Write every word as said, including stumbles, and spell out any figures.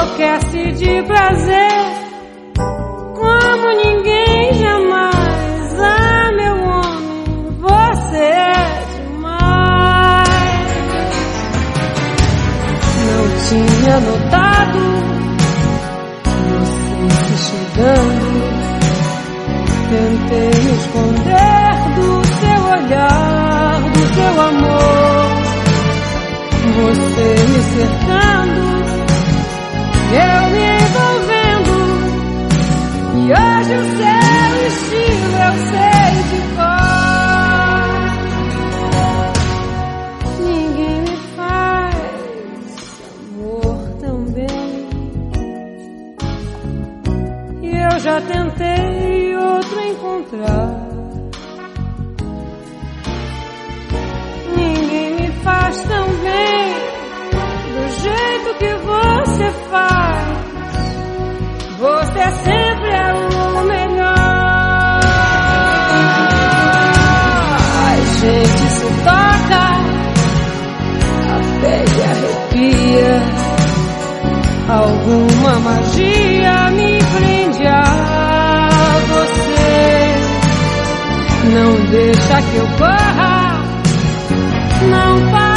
enlouquece de prazer como ninguém jamais. Ah, meu homem, você é demais. Não tinha notado você se chegando. Tentei me esconder do seu olhar, do seu amor. Você me cercando, eu me envolvendo. E hoje o seu estilo eu sei de cor. Ninguém me faz amor tão bem. E eu já tentei outro encontrar. Ninguém me faz tão bem do jeito que você faz. Você sempre é o melhor. A gente se toca, a pele arrepia. Alguma magia me prende a você. Não deixa que eu corra, não para.